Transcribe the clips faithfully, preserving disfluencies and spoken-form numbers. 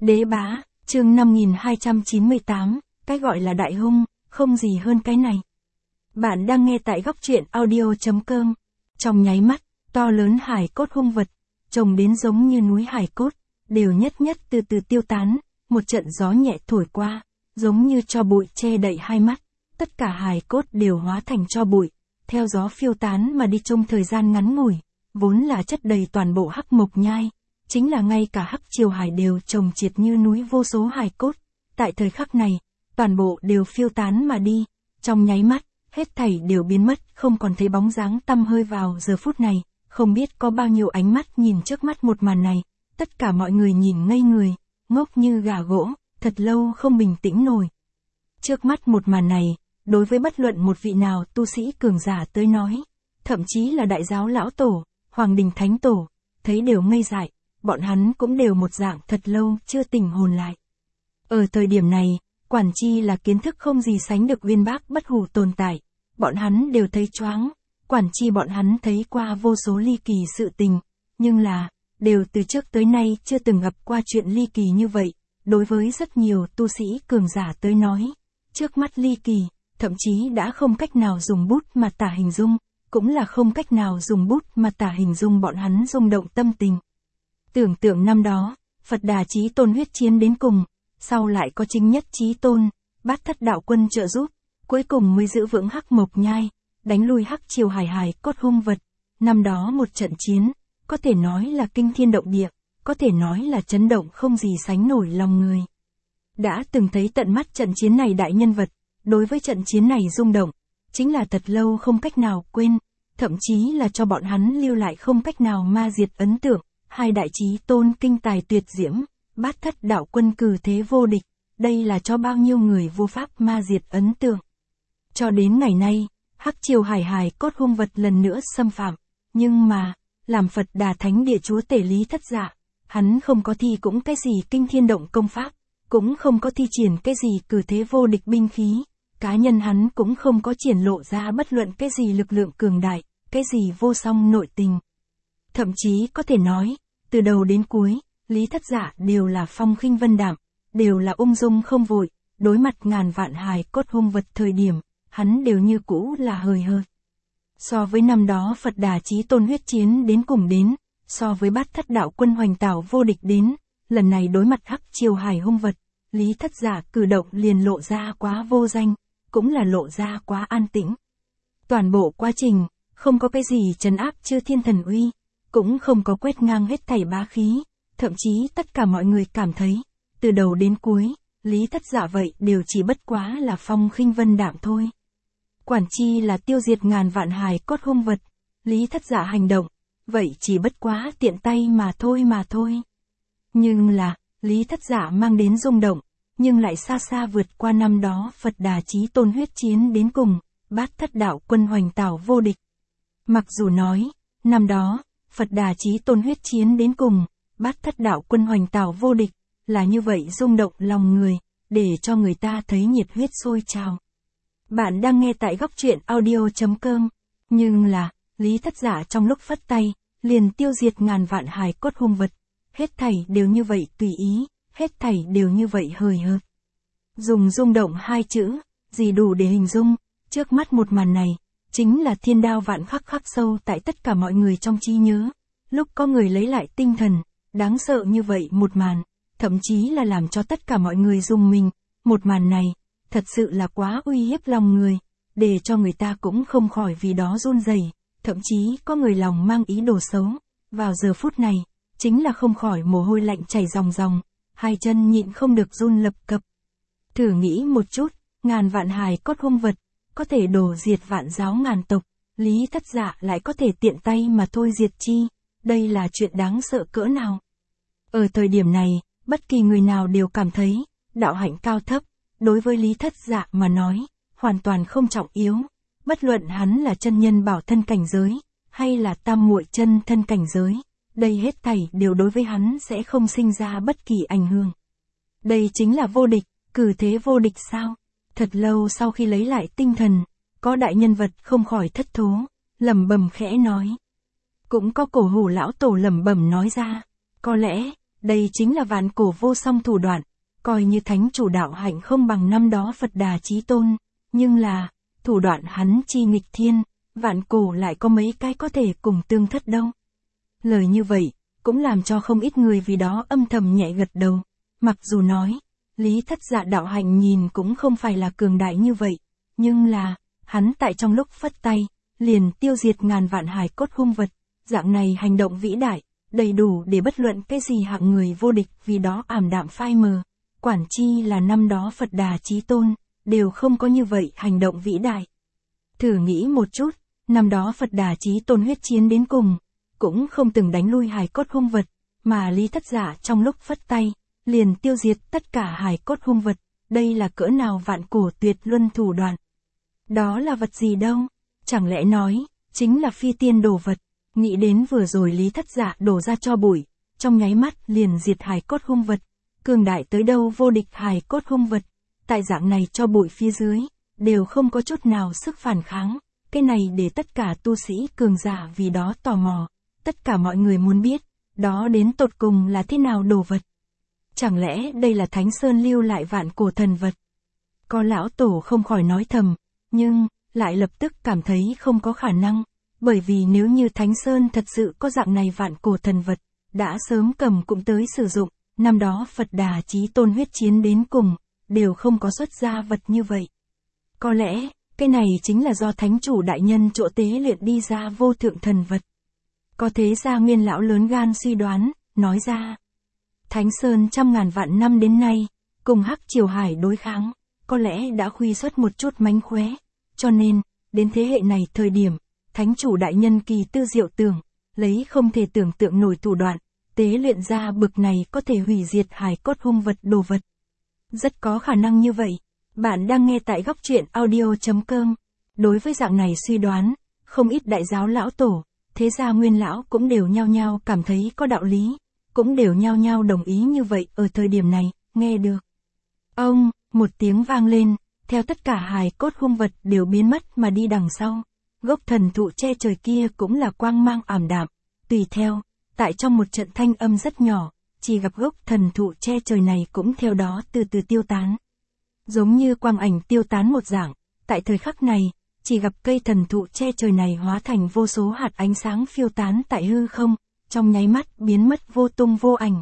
Đế bá, chương năm nghìn hai trăm chín mươi tám, cái gọi là đại hung, không gì hơn cái này. Bạn đang nghe tại góc truyện audio chấm com. Trong nháy mắt, to lớn hải cốt hung vật, trông đến giống như núi hải cốt, đều nhất nhất từ từ tiêu tán, một trận gió nhẹ thổi qua, giống như tro bụi che đậy hai mắt, tất cả hải cốt đều hóa thành tro bụi, theo gió phiêu tán mà đi trong thời gian ngắn ngủi, vốn là chất đầy toàn bộ Hắc Mộc Nhai. Chính là ngay cả Hắc Triều Hải đều chồng triệt như núi vô số hài cốt, tại thời khắc này, toàn bộ đều phiêu tán mà đi, trong nháy mắt, hết thảy đều biến mất, không còn thấy bóng dáng tăm hơi vào giờ phút này, không biết có bao nhiêu ánh mắt nhìn trước mắt một màn này, tất cả mọi người nhìn ngây người, ngốc như gà gỗ, thật lâu không bình tĩnh nổi. Trước mắt một màn này, đối với bất luận một vị nào tu sĩ cường giả tới nói, thậm chí là đại giáo lão tổ, hoàng đình thánh tổ, thấy đều ngây dại. Bọn hắn cũng đều một dạng thật lâu chưa tỉnh hồn lại. Ở thời điểm này, quản chi là kiến thức không gì sánh được uyên bác bất hủ tồn tại. Bọn hắn đều thấy choáng, quản chi bọn hắn thấy qua vô số ly kỳ sự tình, nhưng là, đều từ trước tới nay chưa từng gặp qua chuyện ly kỳ như vậy. Đối với rất nhiều tu sĩ cường giả tới nói, trước mắt ly kỳ, thậm chí đã không cách nào dùng bút mà tả hình dung, cũng là không cách nào dùng bút mà tả hình dung bọn hắn rung động tâm tình. Tưởng tượng năm đó, Phật Đà Chí Tôn huyết chiến đến cùng, sau lại có chính nhất Chí Tôn, Bát Thất đạo quân trợ giúp, cuối cùng mới giữ vững Hắc Mộc Nhai, đánh lui Hắc Triều Hải hải cốt hung vật. Năm đó một trận chiến, có thể nói là kinh thiên động địa, có thể nói là chấn động không gì sánh nổi lòng người. Đã từng thấy tận mắt trận chiến này đại nhân vật, đối với trận chiến này rung động, chính là thật lâu không cách nào quên, thậm chí là cho bọn hắn lưu lại không cách nào ma diệt ấn tượng. Hai đại chí tôn kinh tài tuyệt diễm, Bát Thất đạo quân cử thế vô địch, đây là cho bao nhiêu người vô pháp ma diệt ấn tượng. Cho đến ngày nay, Hắc Triều Hải hải cốt hung vật lần nữa xâm phạm, nhưng mà, làm Phật Đà Thánh Địa Chúa Tể Lý Thất Dạ, hắn không có thi cũng cái gì kinh thiên động công pháp, cũng không có thi triển cái gì cử thế vô địch binh khí, cá nhân hắn cũng không có triển lộ ra bất luận cái gì lực lượng cường đại, cái gì vô song nội tình. Thậm chí có thể nói, từ đầu đến cuối, Lý Thất Dạ đều là phong khinh vân đạm, đều là ung dung không vội, đối mặt ngàn vạn hài cốt hung vật thời điểm, hắn đều như cũ là hời hợt. So với năm đó Phật Đà Chí Tôn huyết chiến đến cùng đến, so với Bát Thất đạo quân hoành tảo vô địch đến, lần này đối mặt Hắc Triều Hải hung vật, Lý Thất Dạ cử động liền lộ ra quá vô danh, cũng là lộ ra quá an tĩnh. Toàn bộ quá trình, không có cái gì trấn áp chư thiên thần uy, cũng không có quét ngang hết thảy bá khí, thậm chí tất cả mọi người cảm thấy, từ đầu đến cuối, Lý Thất Dạ vậy đều chỉ bất quá là phong khinh vân đạm thôi. Quản chi là tiêu diệt ngàn vạn hài cốt hung vật, Lý Thất Dạ hành động, vậy chỉ bất quá tiện tay mà thôi mà thôi. Nhưng là, Lý Thất Dạ mang đến rung động, nhưng lại xa xa vượt qua năm đó Phật Đà Chí Tôn huyết chiến đến cùng, Bát Thất đạo quân hoành tảo vô địch. Mặc dù nói, năm đó, Phật Đà Chí Tôn huyết chiến đến cùng, Bát Thất đạo quân hoành tảo vô địch, là như vậy rung động lòng người, để cho người ta thấy nhiệt huyết sôi trào. Bạn đang nghe tại góc truyện audio chấm com, nhưng là, Lý Thất Dạ trong lúc phất tay, liền tiêu diệt ngàn vạn hài cốt hung vật, hết thảy đều như vậy tùy ý, hết thảy đều như vậy hời hợt. Dùng rung động hai chữ, gì đủ để hình dung, trước mắt một màn này, chính là thiên đao vạn khắc khắc sâu tại tất cả mọi người trong trí nhớ. Lúc có người lấy lại tinh thần, đáng sợ như vậy một màn, thậm chí là làm cho tất cả mọi người rùng mình. Một màn này, thật sự là quá uy hiếp lòng người, để cho người ta cũng không khỏi vì đó run rẩy, thậm chí có người lòng mang ý đồ xấu. Vào giờ phút này, chính là không khỏi mồ hôi lạnh chảy ròng ròng, hai chân nhịn không được run lập cập. Thử nghĩ một chút, ngàn vạn hài cốt hung vật, có thể đổ diệt vạn giáo ngàn tộc, Lý Thất Dạ lại có thể tiện tay mà thôi diệt chi, đây là chuyện đáng sợ cỡ nào. Ở thời điểm này, bất kỳ người nào đều cảm thấy, đạo hạnh cao thấp, đối với Lý Thất Dạ mà nói, hoàn toàn không trọng yếu, bất luận hắn là chân nhân bảo thân cảnh giới, hay là tam muội chân thân cảnh giới, đây hết thảy đều đối với hắn sẽ không sinh ra bất kỳ ảnh hưởng. Đây chính là vô địch, cử thế vô địch sao? Thật lâu sau khi lấy lại tinh thần, có đại nhân vật không khỏi thất thố, lẩm bẩm khẽ nói. Cũng có cổ hủ lão tổ lẩm bẩm nói ra, có lẽ, Đây chính là vạn cổ vô song thủ đoạn, coi như thánh chủ đạo hạnh không bằng năm đó Phật Đà Chí Tôn, nhưng là, thủ đoạn hắn chi nghịch thiên, vạn cổ lại có mấy cái có thể cùng tương thất đâu. Lời như vậy, cũng làm cho không ít người vì đó âm thầm nhẹ gật đầu, mặc dù nói, Lý Thất Dạ đạo hạnh nhìn cũng không phải là cường đại như vậy, nhưng là, hắn tại trong lúc phất tay, liền tiêu diệt ngàn vạn hải cốt hung vật, dạng này hành động vĩ đại, đầy đủ để bất luận cái gì hạng người vô địch vì đó ảm đạm phai mờ, quản chi là năm đó Phật Đà Chí Tôn, đều không có như vậy hành động vĩ đại. Thử nghĩ một chút, năm đó Phật Đà Chí Tôn huyết chiến đến cùng, cũng không từng đánh lui hải cốt hung vật, mà Lý Thất Dạ trong lúc phất tay, liền tiêu diệt tất cả hải cốt hung vật, đây là cỡ nào vạn cổ tuyệt luân thủ đoạn. Đó là vật gì đâu, chẳng lẽ nói, chính là phi tiên đồ vật, nghĩ đến vừa rồi Lý Thất Dạ đổ ra cho bụi, trong nháy mắt liền diệt hải cốt hung vật, cường đại tới đâu vô địch hải cốt hung vật, tại dạng này cho bụi phía dưới, đều không có chút nào sức phản kháng, cái này để tất cả tu sĩ cường giả vì đó tò mò, tất cả mọi người muốn biết, đó đến tột cùng là thế nào đồ vật. Chẳng lẽ đây là Thánh Sơn lưu lại vạn cổ thần vật? Có lão tổ không khỏi nói thầm, nhưng, lại lập tức cảm thấy không có khả năng, bởi vì nếu như Thánh Sơn thật sự có dạng này vạn cổ thần vật, đã sớm cầm cũng tới sử dụng, năm đó Phật Đà Chí Tôn huyết chiến đến cùng, đều không có xuất ra vật như vậy. Có lẽ, cái này chính là do Thánh Chủ Đại Nhân chỗ tế luyện đi ra vô thượng thần vật. Có thế gia nguyên lão lớn gan suy đoán, nói ra. Thánh Sơn trăm ngàn vạn năm đến nay, cùng Hắc Triều Hải đối kháng, có lẽ đã khuy xuất một chút mánh khóe, cho nên, đến thế hệ này thời điểm, Thánh Chủ Đại Nhân kỳ tư diệu tưởng, lấy không thể tưởng tượng nổi thủ đoạn, tế luyện ra bực này có thể hủy diệt hải cốt hung vật đồ vật. Rất có khả năng như vậy. Bạn đang nghe tại góc truyện audio chấm com. Đối với dạng này suy đoán, không ít đại giáo lão tổ, thế gia nguyên lão cũng đều nhao nhao cảm thấy có đạo lý, cũng đều nhao nhao đồng ý như vậy ở thời điểm này, nghe được. Ông, một tiếng vang lên, theo tất cả hài cốt hung vật đều biến mất mà đi đằng sau, gốc thần thụ che trời kia cũng là quang mang ảm đạm, tùy theo, tại trong một trận thanh âm rất nhỏ, chỉ gặp gốc thần thụ che trời này cũng theo đó từ từ tiêu tán. Giống như quang ảnh tiêu tán một dạng, tại thời khắc này, chỉ gặp cây thần thụ che trời này hóa thành vô số hạt ánh sáng phiêu tán tại hư không, trong nháy mắt biến mất vô tung vô ảnh.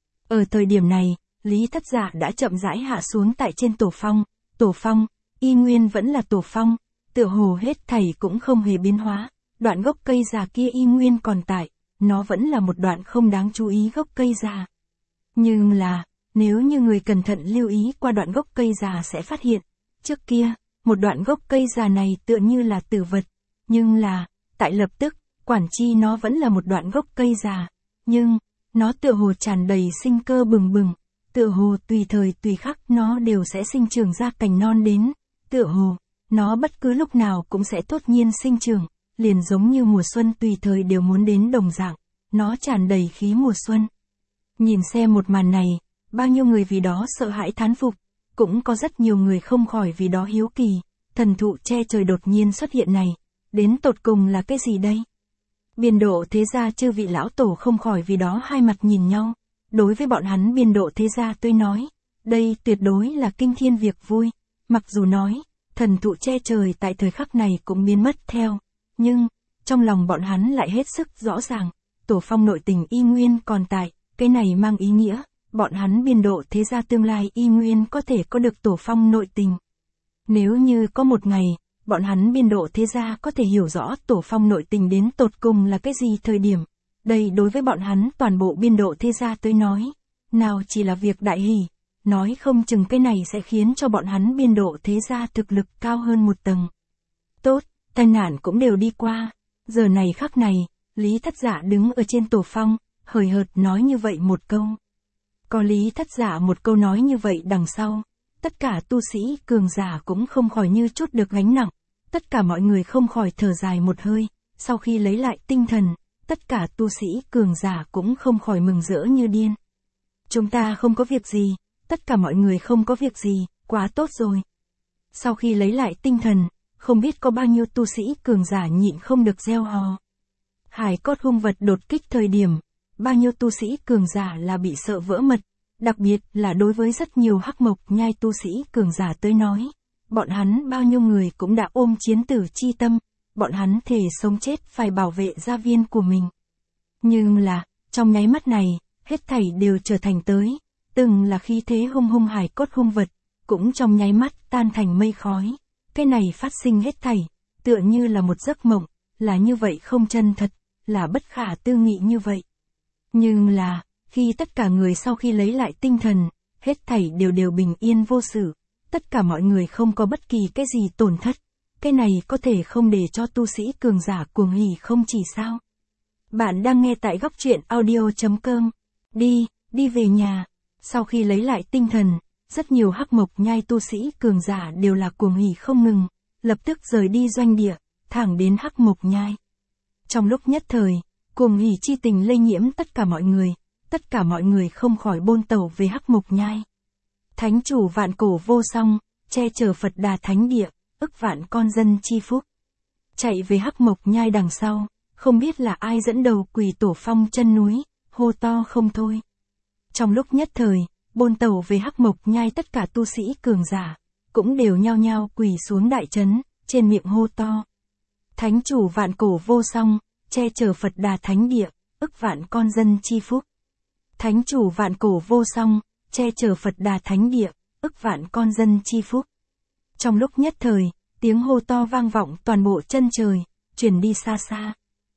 Ở thời điểm này, Lý Thất Dạ đã chậm rãi hạ xuống tại trên tổ phong, tổ phong, y nguyên vẫn là tổ phong, tựa hồ hết thảy cũng không hề biến hóa, đoạn gốc cây già kia y nguyên còn tại, nó vẫn là một đoạn không đáng chú ý gốc cây già. Nhưng là, nếu như người cẩn thận lưu ý qua đoạn gốc cây già sẽ phát hiện, trước kia, một đoạn gốc cây già này tựa như là tử vật, nhưng là, tại lập tức, quản chi nó vẫn là một đoạn gốc cây già, nhưng, nó tựa hồ tràn đầy sinh cơ bừng bừng, tựa hồ tùy thời tùy khắc nó đều sẽ sinh trưởng ra cành non đến, tựa hồ, nó bất cứ lúc nào cũng sẽ tốt nhiên sinh trưởng, liền giống như mùa xuân tùy thời đều muốn đến đồng dạng, nó tràn đầy khí mùa xuân. Nhìn xem một màn này, bao nhiêu người vì đó sợ hãi thán phục, cũng có rất nhiều người không khỏi vì đó hiếu kỳ, thần thụ che trời đột nhiên xuất hiện này, đến tột cùng là cái gì đây? Biên độ thế gia chư vị lão tổ không khỏi vì đó hai mặt nhìn nhau, đối với bọn hắn biên độ thế gia tôi nói, đây tuyệt đối là kinh thiên việc vui, mặc dù nói, thần thụ che trời tại thời khắc này cũng biến mất theo, nhưng, trong lòng bọn hắn lại hết sức rõ ràng, tổ phong nội tình y nguyên còn tại, cái này mang ý nghĩa, bọn hắn biên độ thế gia tương lai y nguyên có thể có được tổ phong nội tình. Nếu như có một ngày, bọn hắn biên độ thế gia có thể hiểu rõ tổ phong nội tình đến tột cùng là cái gì thời điểm, đây đối với bọn hắn toàn bộ biên độ thế gia tới nói, nào chỉ là việc đại hỷ, nói không chừng cái này sẽ khiến cho bọn hắn biên độ thế gia thực lực cao hơn một tầng. Tốt, tai nạn cũng đều đi qua, giờ này khắc này, Lý Thất Dạ đứng ở trên tổ phong, hời hợt nói như vậy một câu. Có Lý Thất Dạ một câu nói như vậy đằng sau, tất cả tu sĩ cường giả cũng không khỏi như chút được gánh nặng, tất cả mọi người không khỏi thở dài một hơi, sau khi lấy lại tinh thần, tất cả tu sĩ cường giả cũng không khỏi mừng rỡ như điên. Chúng ta không có việc gì, tất cả mọi người không có việc gì, quá tốt rồi. Sau khi lấy lại tinh thần, không biết có bao nhiêu tu sĩ cường giả nhịn không được reo hò. Hải cốt hung vật đột kích thời điểm, bao nhiêu tu sĩ cường giả là bị sợ vỡ mật, đặc biệt là đối với rất nhiều hắc mộc nhai tu sĩ cường giả tới nói. Bọn hắn bao nhiêu người cũng đã ôm chiến tử chi tâm, bọn hắn thề sống chết phải bảo vệ gia viên của mình. Nhưng là, trong nháy mắt này, hết thảy đều trở thành tới, từng là khí thế hung hung hải cốt hung vật, cũng trong nháy mắt tan thành mây khói. Cái này phát sinh hết thảy, tựa như là một giấc mộng, là như vậy không chân thật, là bất khả tư nghị như vậy. Nhưng là, khi tất cả người sau khi lấy lại tinh thần, hết thảy đều đều bình yên vô sự, tất cả mọi người không có bất kỳ cái gì tổn thất, cái này có thể không để cho tu sĩ cường giả cuồng hỉ không chỉ sao. Bạn đang nghe tại góc truyện audio chấm com. Đi, đi về nhà. Sau khi lấy lại tinh thần, rất nhiều hắc mộc nhai tu sĩ cường giả đều là cuồng hỉ không ngừng, lập tức rời đi doanh địa, thẳng đến hắc mộc nhai. Trong lúc nhất thời, cuồng hỉ chi tình lây nhiễm tất cả mọi người, tất cả mọi người không khỏi bôn tẩu về hắc mộc nhai. Thánh chủ vạn cổ vô song, che chở Phật Đà thánh địa, ức vạn con dân chi phúc. Chạy về hắc mộc nhai đằng sau, không biết là ai dẫn đầu quỳ tổ phong chân núi, hô to không thôi. Trong lúc nhất thời, bôn tẩu về hắc mộc nhai tất cả tu sĩ cường giả, cũng đều nhao nhao quỳ xuống đại trấn, trên miệng hô to. Thánh chủ vạn cổ vô song, che chở Phật Đà thánh địa, ức vạn con dân chi phúc. Thánh chủ vạn cổ vô song, che chở Phật Đà thánh địa, ức vạn con dân chi phúc. Trong lúc nhất thời, tiếng hô to vang vọng toàn bộ chân trời, truyền đi xa xa.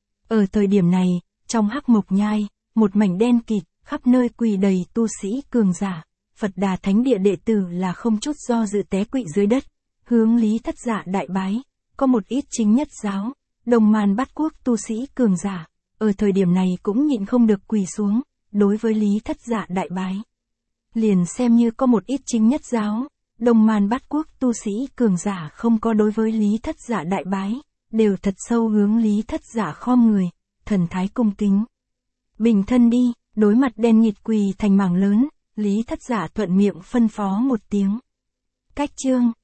Ở thời điểm này, trong hắc mộc nhai, một mảnh đen kịt, khắp nơi quỳ đầy tu sĩ cường giả, Phật Đà thánh địa đệ tử là không chút do dự té quỵ dưới đất, hướng Lý Thất Dạ đại bái. Có một ít chính nhất giáo, đồng màn bát quốc tu sĩ cường giả, ở thời điểm này cũng nhịn không được quỳ xuống, đối với Lý Thất Dạ đại bái. Liền xem như có một ít chính nhất giáo, đồng màn bát quốc tu sĩ cường giả không có đối với Lý Thất Dạ đại bái, đều thật sâu hướng Lý Thất Dạ khom người, thần thái cung kính. Bình thân đi, đối mặt đen nghịt quỳ thành mảng lớn, Lý Thất Dạ thuận miệng phân phó một tiếng. Cách chương.